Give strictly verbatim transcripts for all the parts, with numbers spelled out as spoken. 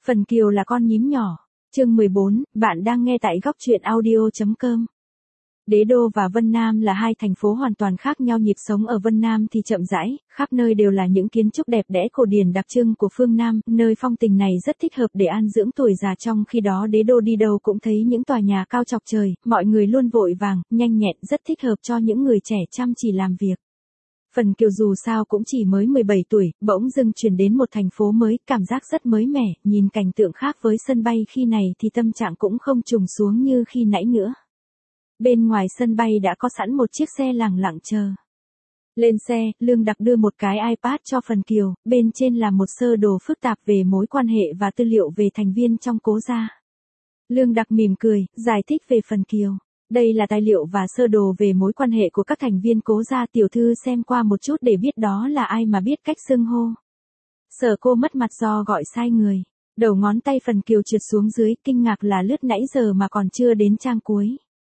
Phần Kiều là con nhím nhỏ. Chương mười bốn, bạn đang nghe tại góc truyện audio chấm com. Đế đô và Vân Nam là hai thành phố hoàn toàn khác nhau. Nhịp sống ở Vân Nam thì chậm rãi, khắp nơi đều là những kiến trúc đẹp đẽ cổ điển đặc trưng của phương Nam, nơi phong tình này rất thích hợp để an dưỡng tuổi già. Trong khi đó đế đô đi đâu cũng thấy những tòa nhà cao chọc trời, mọi người luôn vội vàng, nhanh nhẹn, rất thích hợp cho những người trẻ chăm chỉ làm việc. Phần Kiều dù sao cũng chỉ mới mười bảy tuổi, bỗng dưng chuyển đến một thành phố mới, cảm giác rất mới mẻ, nhìn cảnh tượng khác với sân bay khi này thì tâm trạng cũng không trùng xuống như khi nãy nữa. Bên ngoài sân bay đã có sẵn một chiếc xe lẳng lặng chờ. Lên xe, Lương Đặc đưa một cái iPad cho Phần Kiều, bên trên là một sơ đồ phức tạp về mối quan hệ và tư liệu về thành viên trong Cố gia. Lương Đặc mỉm cười, giải thích về Phần Kiều. Đây là tài liệu và sơ đồ về mối quan hệ của các thành viên Cố gia, tiểu thư xem qua một chút để biết đó là ai mà biết cách xưng hô. Sợ cô mất mặt do gọi sai người. Đầu ngón tay Phần Kiều trượt xuống dưới, kinh ngạc là lướt nãy giờ mà còn chưa đến trang cuối.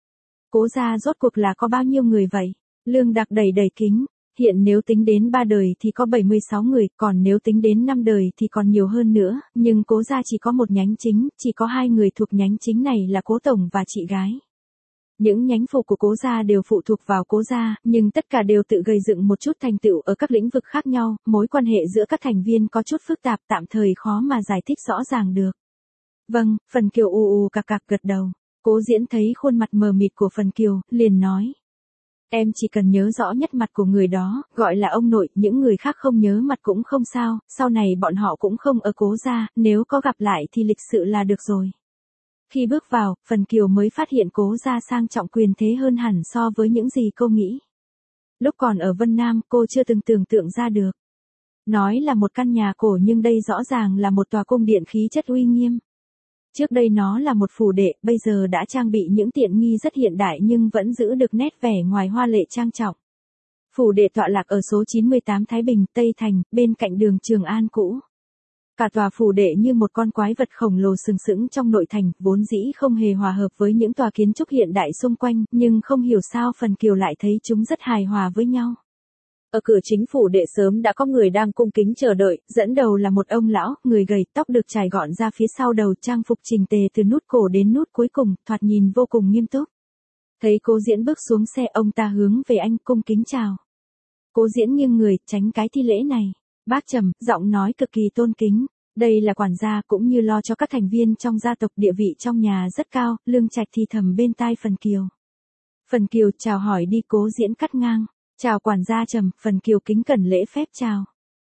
Cố gia rốt cuộc là có bao nhiêu người vậy? Lương Đặc đẩy đẩy kính. Hiện nếu tính đến ba đời thì có bảy mươi sáu người, còn nếu tính đến năm đời thì còn nhiều hơn nữa, nhưng Cố gia chỉ có một nhánh chính, chỉ có hai người thuộc nhánh chính này là Cố tổng và chị gái. Những nhánh phụ của Cố gia đều phụ thuộc vào Cố gia, nhưng tất cả đều tự gây dựng một chút thành tựu ở các lĩnh vực khác nhau, mối quan hệ giữa các thành viên có chút phức tạp, tạm thời khó mà giải thích rõ ràng được. Vâng, Phần Kiều ù ù cạc cạc gật đầu. Cố Diễn thấy khuôn mặt mờ mịt của Phần Kiều, liền nói. Em chỉ cần nhớ rõ nhất mặt của người đó, gọi là ông nội, những người khác không nhớ mặt cũng không sao, sau này bọn họ cũng không ở Cố gia, nếu có gặp lại thì lịch sự là được rồi. Khi bước vào, Phần Kiều mới phát hiện Cố gia sang trọng quyền thế hơn hẳn so với những gì cô nghĩ. Lúc còn ở Vân Nam, cô chưa từng tưởng tượng ra được. Nói là một căn nhà cổ nhưng đây rõ ràng là một tòa cung điện khí chất uy nghiêm. Trước đây nó là một phủ đệ, bây giờ đã trang bị những tiện nghi rất hiện đại nhưng vẫn giữ được nét vẻ ngoài hoa lệ trang trọng. Phủ đệ tọa lạc ở số chín mươi tám Thái Bình, Tây Thành, bên cạnh đường Trường An cũ. Cả tòa phủ đệ như một con quái vật khổng lồ sừng sững trong nội thành, vốn dĩ không hề hòa hợp với những tòa kiến trúc hiện đại xung quanh, nhưng không hiểu sao Phần Kiều lại thấy chúng rất hài hòa với nhau. Ở cửa chính phủ đệ sớm đã có người đang cung kính chờ đợi, dẫn đầu là một ông lão, người gầy, tóc được chải gọn ra phía sau đầu, trang phục chỉnh tề từ nút cổ đến nút cuối cùng, thoạt nhìn vô cùng nghiêm túc. Thấy Cố Diễn bước xuống xe, ông ta hướng về anh cung kính chào. Cố Diễn nghiêng người, tránh cái thi lễ này. Bác trầm, giọng nói cực kỳ tôn kính. Đây là quản gia cũng như lo cho các thành viên trong gia tộc, địa vị trong nhà rất cao. Lương Trạch thì thầm bên tai Phần Kiều. Phần Kiều chào hỏi đi. Cố Diễn cắt ngang. Chào quản gia Trầm. Phần Kiều kính cẩn lễ phép chào.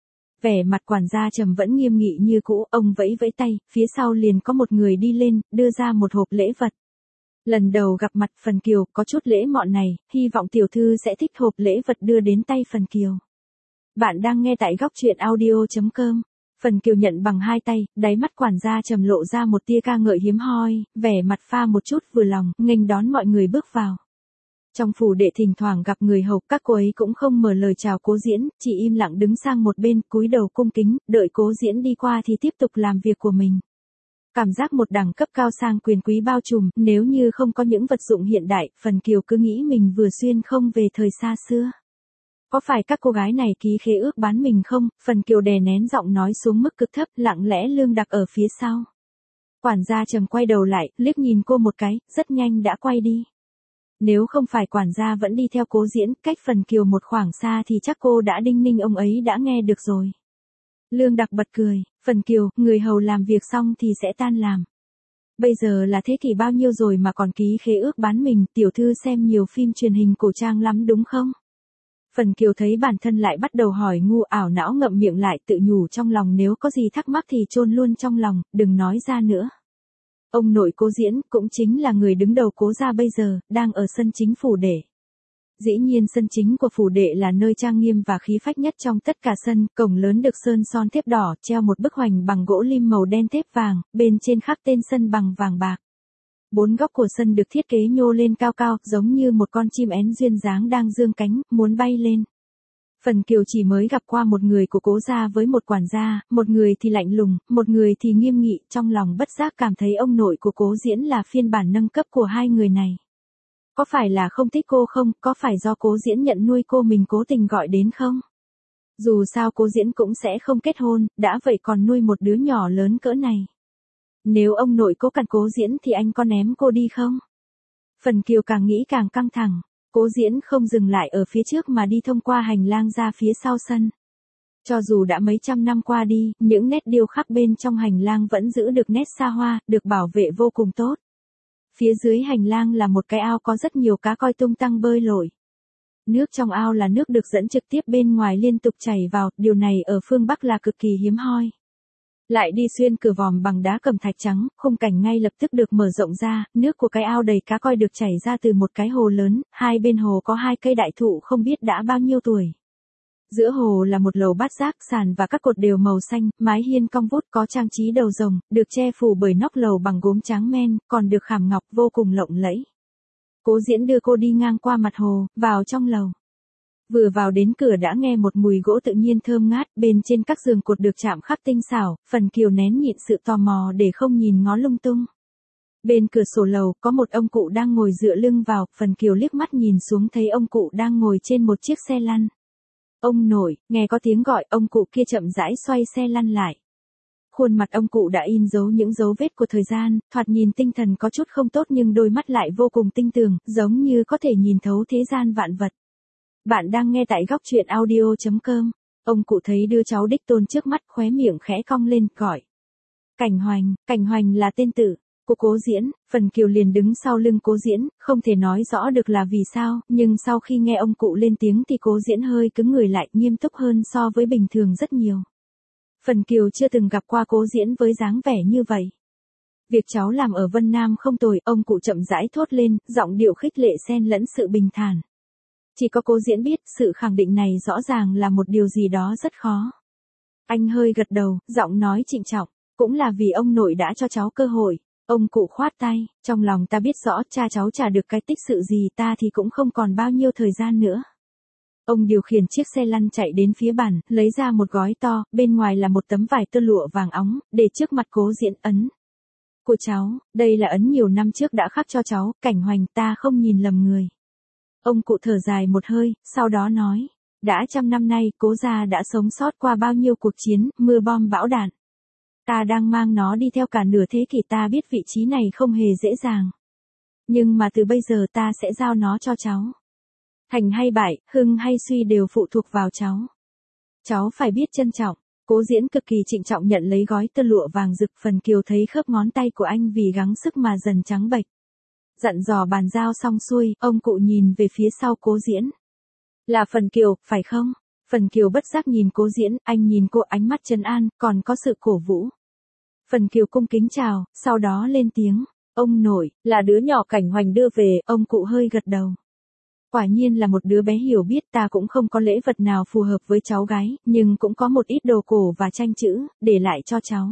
Vẻ mặt quản gia Trầm vẫn nghiêm nghị như cũ, ông vẫy vẫy tay, phía sau liền có một người đi lên, đưa ra một hộp lễ vật. Lần đầu gặp mặt Phần Kiều, có chút lễ mọn này, hy vọng tiểu thư sẽ thích. Hộp lễ vật đưa đến tay Phần Kiều. Bạn đang nghe tại góc truyện audio chấm com. Phần Kiều nhận bằng hai tay, đáy mắt quản gia Trầm lộ ra một tia ca ngợi hiếm hoi, vẻ mặt pha một chút vừa lòng, nghênh đón mọi người bước vào. Trong phủ đệ thỉnh thoảng gặp người hầu, các cô ấy cũng không mở lời chào Cố Diễn, chỉ im lặng đứng sang một bên, cúi đầu cung kính, đợi Cố Diễn đi qua thì tiếp tục làm việc của mình. Cảm giác một đẳng cấp cao sang quyền quý bao trùm, nếu như không có những vật dụng hiện đại, Phần Kiều cứ nghĩ mình vừa xuyên không về thời xa xưa. Có phải các cô gái này ký khế ước bán mình không? Phần Kiều đè nén giọng nói xuống mức cực thấp, lặng lẽ Lương Đặc ở phía sau. Quản gia Trầm quay đầu lại, liếc nhìn cô một cái, rất nhanh đã quay đi. Nếu không phải quản gia vẫn đi theo Cố Diễn, cách Phần Kiều một khoảng xa thì chắc cô đã đinh ninh ông ấy đã nghe được rồi. Lương Đặc bật cười. Phần Kiều, người hầu làm việc xong thì sẽ tan làm. Bây giờ là thế kỷ bao nhiêu rồi mà còn ký khế ước bán mình, tiểu thư xem nhiều phim truyền hình cổ trang lắm đúng không? Phần Kiều thấy bản thân lại bắt đầu hỏi ngu, ảo não ngậm miệng lại, tự nhủ trong lòng nếu có gì thắc mắc thì chôn luôn trong lòng, đừng nói ra nữa. Ông nội Cố Diễn, cũng chính là người đứng đầu Cố gia bây giờ, đang ở sân chính phủ đệ. Dĩ nhiên sân chính của phủ đệ là nơi trang nghiêm và khí phách nhất trong tất cả sân, cổng lớn được sơn son thép đỏ, treo một bức hoành bằng gỗ lim màu đen thép vàng, bên trên khắc tên sân bằng vàng bạc. Bốn góc của sân được thiết kế nhô lên cao cao, giống như một con chim én duyên dáng đang dương cánh, muốn bay lên. Phần Kiều chỉ mới gặp qua một người của Cố gia với một quản gia, một người thì lạnh lùng, một người thì nghiêm nghị, trong lòng bất giác cảm thấy ông nội của Cố Diễn là phiên bản nâng cấp của hai người này. Có phải là không thích cô không, có phải do Cố Diễn nhận nuôi cô mình cố tình gọi đến không? Dù sao Cố Diễn cũng sẽ không kết hôn, đã vậy còn nuôi một đứa nhỏ lớn cỡ này. Nếu ông nội cố cằn Cố Diễn thì anh có ném cô đi không? Phần Kiều càng nghĩ càng căng thẳng, Cố Diễn không dừng lại ở phía trước mà đi thông qua hành lang ra phía sau sân. Cho dù đã mấy trăm năm qua đi, những nét điêu khắc bên trong hành lang vẫn giữ được nét xa hoa, được bảo vệ vô cùng tốt. Phía dưới hành lang là một cái ao có rất nhiều cá koi tung tăng bơi lội. Nước trong ao là nước được dẫn trực tiếp bên ngoài liên tục chảy vào, điều này ở phương Bắc là cực kỳ hiếm hoi. Lại đi xuyên cửa vòm bằng đá cẩm thạch trắng, khung cảnh ngay lập tức được mở rộng ra, nước của cái ao đầy cá koi được chảy ra từ một cái hồ lớn, hai bên hồ có hai cây đại thụ không biết đã bao nhiêu tuổi. Giữa hồ là một lầu bát giác, sàn và các cột đều màu xanh, mái hiên cong vút có trang trí đầu rồng, được che phủ bởi nóc lầu bằng gốm tráng men, còn được khảm ngọc vô cùng lộng lẫy. Cố Diễn đưa cô đi ngang qua mặt hồ, vào trong lầu. Vừa vào đến cửa đã nghe một mùi gỗ tự nhiên thơm ngát, bên trên các giường cột được chạm khắc tinh xảo, Phần Kiều nén nhịn sự tò mò để không nhìn ngó lung tung. Bên cửa sổ lầu có một ông cụ đang ngồi dựa lưng vào, Phần Kiều liếc mắt nhìn xuống thấy ông cụ đang ngồi trên một chiếc xe lăn. Ông nội, nghe có tiếng gọi, ông cụ kia chậm rãi xoay xe lăn lại. Khuôn mặt ông cụ đã in dấu những dấu vết của thời gian, thoạt nhìn tinh thần có chút không tốt nhưng đôi mắt lại vô cùng tinh tường, giống như có thể nhìn thấu thế gian vạn vật. Bạn đang nghe tại góc truyện audio chấm com. Ông cụ thấy đứa cháu đích tôn trước mắt, khóe miệng khẽ cong lên, gọi. Cảnh Hoành, Cảnh Hoành là tên tự của Cố Diễn. Phần Kiều liền đứng sau lưng Cố Diễn, không thể nói rõ được là vì sao, nhưng sau khi nghe ông cụ lên tiếng thì Cố Diễn hơi cứng người lại, nghiêm túc hơn so với bình thường rất nhiều. Phần Kiều chưa từng gặp qua Cố Diễn với dáng vẻ như vậy. Việc cháu làm ở Vân Nam không tồi, ông cụ chậm rãi thốt lên, giọng điệu khích lệ xen lẫn sự bình thản. Chỉ có Cố Diễn biết, sự khẳng định này rõ ràng là một điều gì đó rất khó. Anh hơi gật đầu, giọng nói trịnh trọng, cũng là vì ông nội đã cho cháu cơ hội. Ông cụ khoát tay, trong lòng ta biết rõ cha cháu trả được cái tích sự gì ta thì cũng không còn bao nhiêu thời gian nữa. Ông điều khiển chiếc xe lăn chạy đến phía bàn, lấy ra một gói to, bên ngoài là một tấm vải tơ lụa vàng óng, để trước mặt Cố Diễn ấn. Của cháu, đây là ấn nhiều năm trước đã khắc cho cháu, Cảnh Hoành, ta không nhìn lầm người. Ông cụ thở dài một hơi, sau đó nói, đã trăm năm nay, Cố gia đã sống sót qua bao nhiêu cuộc chiến, mưa bom bão đạn. Ta đang mang nó đi theo cả nửa thế kỷ, ta biết vị trí này không hề dễ dàng. Nhưng mà từ bây giờ ta sẽ giao nó cho cháu. Thành hay bại, hưng hay suy đều phụ thuộc vào cháu. Cháu phải biết trân trọng. Cố Diễn cực kỳ trịnh trọng nhận lấy gói tơ lụa vàng rực. Phần Kiều thấy khớp ngón tay của anh vì gắng sức mà dần trắng bệch. Dặn dò bàn giao xong xuôi, ông cụ nhìn về phía sau Cố Diễn. Là Phần Kiều, phải không? Phần Kiều bất giác nhìn Cố Diễn, anh nhìn cô, ánh mắt trấn an, còn có sự cổ vũ. Phần Kiều cung kính chào, sau đó lên tiếng, ông nội, là đứa nhỏ Cảnh Hoành đưa về. Ông cụ hơi gật đầu. Quả nhiên là một đứa bé hiểu biết, ta cũng không có lễ vật nào phù hợp với cháu gái, nhưng cũng có một ít đồ cổ và tranh chữ, để lại cho cháu.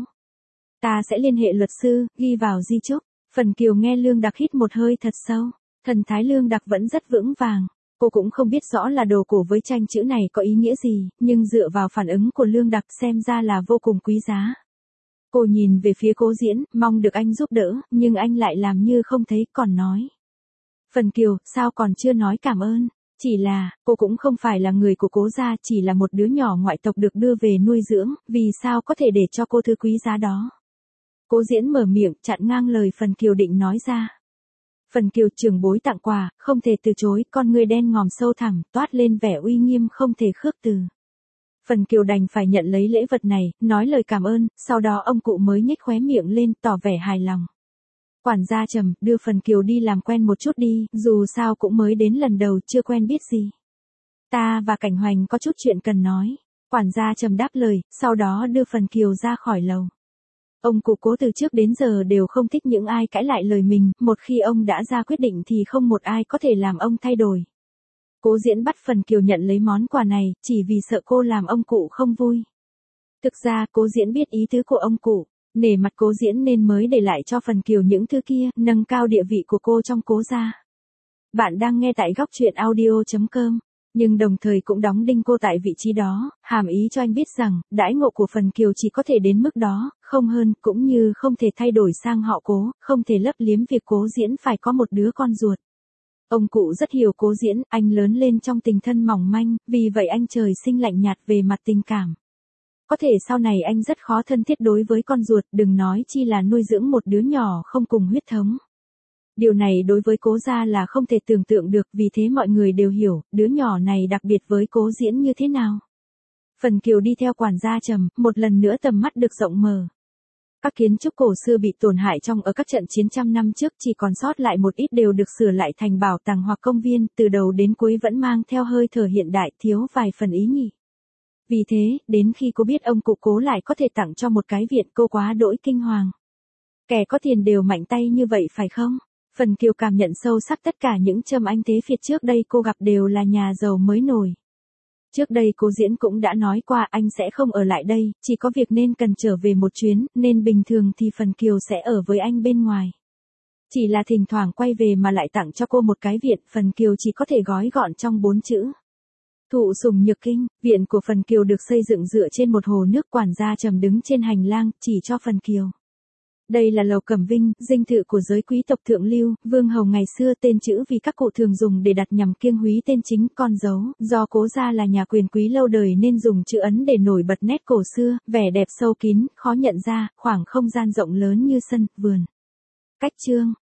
Ta sẽ liên hệ luật sư, ghi vào di chúc. Phần Kiều nghe Lương Đặc hít một hơi thật sâu, thần thái Lương Đặc vẫn rất vững vàng. Cô cũng không biết rõ là đồ cổ với tranh chữ này có ý nghĩa gì, nhưng dựa vào phản ứng của Lương Đặc xem ra là vô cùng quý giá. Cô nhìn về phía Cố Diễn, mong được anh giúp đỡ, nhưng anh lại làm như không thấy, còn nói. Phần Kiều, sao còn chưa nói cảm ơn? Chỉ là, cô cũng không phải là người của Cố gia, chỉ là một đứa nhỏ ngoại tộc được đưa về nuôi dưỡng, vì sao có thể để cho cô thứ quý giá đó? Cố Diễn mở miệng, chặn ngang lời Phần Kiều định nói ra. Phần Kiều, trưởng bối tặng quà, không thể từ chối, con người đen ngòm sâu thẳm, toát lên vẻ uy nghiêm không thể khước từ. Phần Kiều đành phải nhận lấy lễ vật này, nói lời cảm ơn, sau đó ông cụ mới nhếch khóe miệng lên, tỏ vẻ hài lòng. Quản gia Trầm, đưa Phần Kiều đi làm quen một chút đi, dù sao cũng mới đến lần đầu, chưa quen biết gì. Ta và Cảnh Hoành có chút chuyện cần nói. Quản gia Trầm đáp lời, sau đó đưa Phần Kiều ra khỏi lầu. Ông cụ Cố từ trước đến giờ đều không thích những ai cãi lại lời mình, một khi ông đã ra quyết định thì không một ai có thể làm ông thay đổi. Cố Diễn bắt Phần Kiều nhận lấy món quà này, chỉ vì sợ cô làm ông cụ không vui. Thực ra, Cố Diễn biết ý tứ của ông cụ, nể mặt Cố Diễn nên mới để lại cho Phần Kiều những thứ kia, nâng cao địa vị của cô trong Cố gia. Bạn đang nghe tại góc truyện audio chấm com, nhưng đồng thời cũng đóng đinh cô tại vị trí đó, hàm ý cho anh biết rằng, đãi ngộ của Phần Kiều chỉ có thể đến mức đó, không hơn, cũng như không thể thay đổi sang họ Cố, không thể lấp liếm việc Cố Diễn phải có một đứa con ruột. Ông cụ rất hiểu Cố Diễn, anh lớn lên trong tình thân mỏng manh, vì vậy anh trời sinh lạnh nhạt về mặt tình cảm. có thể sau này anh rất khó thân thiết đối với con ruột, đừng nói chi là nuôi dưỡng một đứa nhỏ không cùng huyết thống. Điều này đối với Cố gia là không thể tưởng tượng được, vì thế mọi người đều hiểu, đứa nhỏ này đặc biệt với Cố Diễn như thế nào. Phần Kiều đi theo quản gia Trầm, một lần nữa tầm mắt được rộng mở. Các kiến trúc cổ xưa bị tổn hại trong ở các trận chiến trăm năm trước chỉ còn sót lại một ít đều được sửa lại thành bảo tàng hoặc công viên, từ đầu đến cuối vẫn mang theo hơi thở hiện đại, thiếu vài phần ý nhị. Vì thế, đến khi cô biết ông cụ Cố lại có thể tặng cho một cái viện, cô quá đỗi kinh hoàng. Kẻ có tiền đều mạnh tay như vậy phải không? Phần Kiều cảm nhận sâu sắc tất cả những Trầm Anh Tế Phiệt trước đây cô gặp đều là nhà giàu mới nổi. Trước đây Cố Diễn cũng đã nói qua anh sẽ không ở lại đây, chỉ có việc nên cần trở về một chuyến, nên bình thường thì Phần Kiều sẽ ở với anh bên ngoài. Chỉ là thỉnh thoảng quay về mà lại tặng cho cô một cái viện, Phần Kiều chỉ có thể gói gọn trong bốn chữ. Thụ sủng nhược kinh. Viện của Phần Kiều được xây dựng dựa trên một hồ nước, quản gia Trầm đứng trên hành lang, chỉ cho Phần Kiều. Đây là lầu Cẩm Vinh, dinh thự của giới quý tộc thượng lưu, vương hầu ngày xưa, tên chữ vì các cụ thường dùng để đặt nhằm kiêng húy tên chính, con dấu, do Cố gia là nhà quyền quý lâu đời nên dùng chữ ấn để nổi bật nét cổ xưa, vẻ đẹp sâu kín, khó nhận ra, khoảng không gian rộng lớn như sân, vườn. Cách chương.